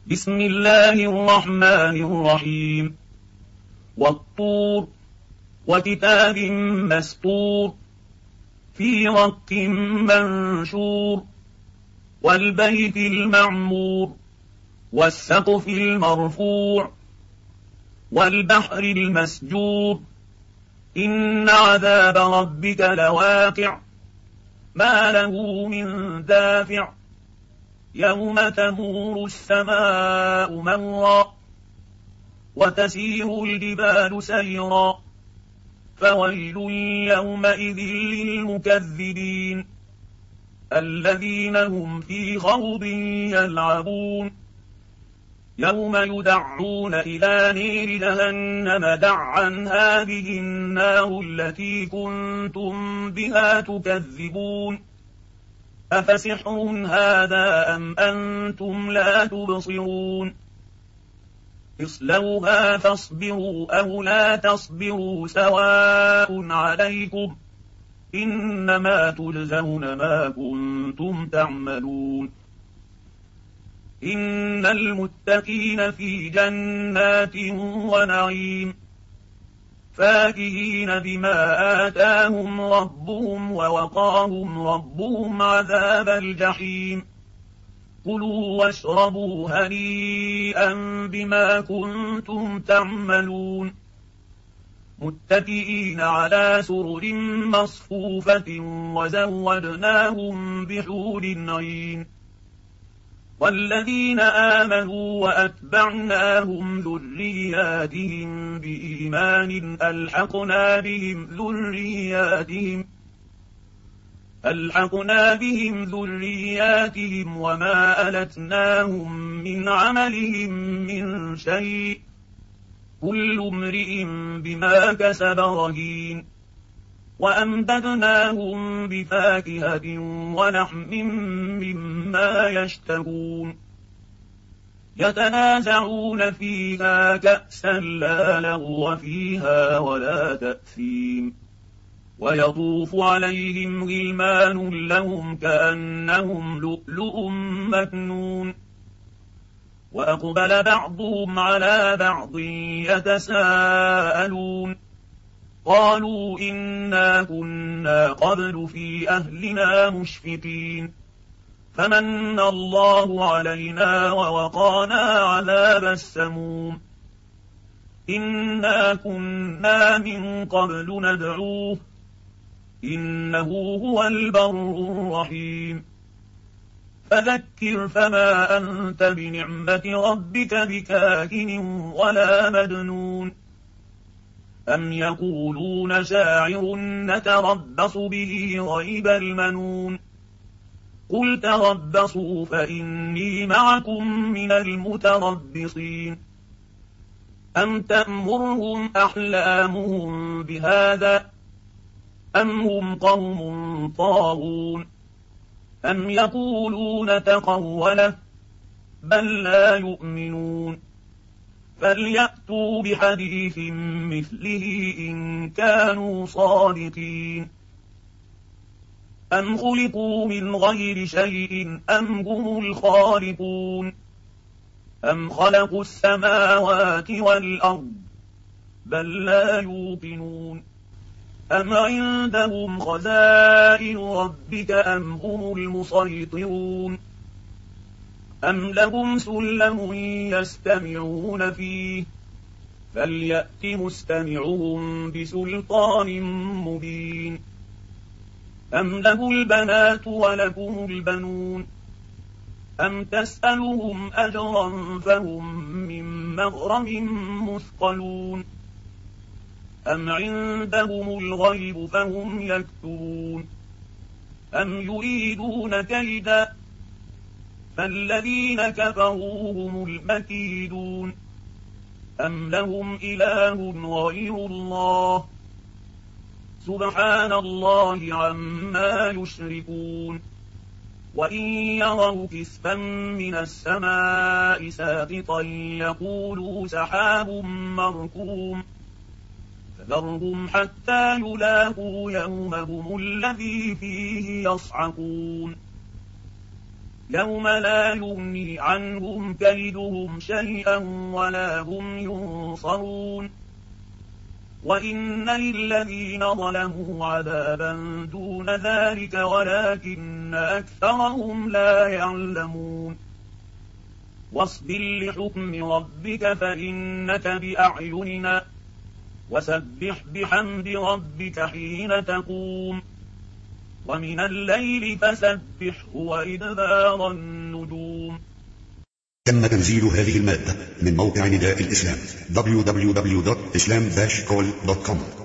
بسم الله الرحمن الرحيم. والطور وكتاب مسطور في رق منشور والبيت المعمور والسقف المرفوع والبحر المسجور إن عذاب ربك لواقع ما له من دافع يوم تمور السماء مورا وتسير الجبال سيرا فويل يومئذ للمكذبين الذين هم في خوض يلعبون يوم يدعون إلى نير جهنم دعا هذه النار التي كنتم بها تكذبون أفسحر هذا أم أنتم لا تبصرون اصلوها فاصبروا أو لا تصبروا سواء عليكم إنما تجزون ما كنتم تعملون إن المتقين في جنات ونعيم فاكهين بما آتاهم ربهم ووقاهم ربهم عذاب الجحيم كلوا واشربوا هنيئا بما كنتم تعملون متكئين على سرر مصفوفة وزودناهم بحور عين والذين آمنوا وأتبعناهم ذرياتهم بإيمان ألحقنا بهم ذرياتهم وما ألتناهم من عملهم من شيء كل امرئ بما كسب رهين وأمددناهم بفاكهة ولحم مما يشتهون يتنازعون فيها كأسا لا لغو فيها ولا تأثيم ويطوف عليهم غلمان لهم كأنهم لؤلؤ مكنون وأقبل بعضهم على بعض يتساءلون قالوا إنا كنا قبل في أهلنا مشفقين فمن الله علينا ووقانا عذاب السموم إنا كنا من قبل ندعوه إنه هو البر الرحيم فذكر فما أنت بنعمة ربك بكاهن ولا مجنون أم يقولون شاعر نتربص به ريب المنون قل تربصوا فإني معكم من المتربصين أم تأمرهم أحلامهم بهذا أم هم قوم طاغون أم يقولون تقوله بل لا يؤمنون فليأتوا بحديث مثله إن كانوا صادقين أم خلقوا من غير شيء أم هم الخالقون أم خلقوا السماوات والأرض بل لا يوقنون أم عندهم خزائن ربك أم هم المسيطرون أم لهم سلم يستمعون فيه فليأت مستمعهم بسلطان مبين أم له البنات ولكم البنون أم تسألهم أجرا فهم من مغرم مثقلون أم عندهم الغيب فهم يكتبون أم يريدون كيدا فالذين كفروا هم المكيدون أم لهم إله غير الله سبحان الله عما يشركون وإن يروا كسفا من السماء ساقطا يقولوا سحاب مركوم فذرهم حتى يلاقوا يومهم الذي فيه يصعقون يوم لا يغني عنهم كيدهم شيئا ولا هم ينصرون وإن للذين ظلموا عذابا دون ذلك ولكن أكثرهم لا يعلمون واصبر لحكم ربك فإنك بأعيننا وسبح بحمد ربك حين تقوم ومن الليل فسبحه وإدبار النجوم. تم تنزيل هذه المادة من موقع نداء الإسلام www.islam-call.com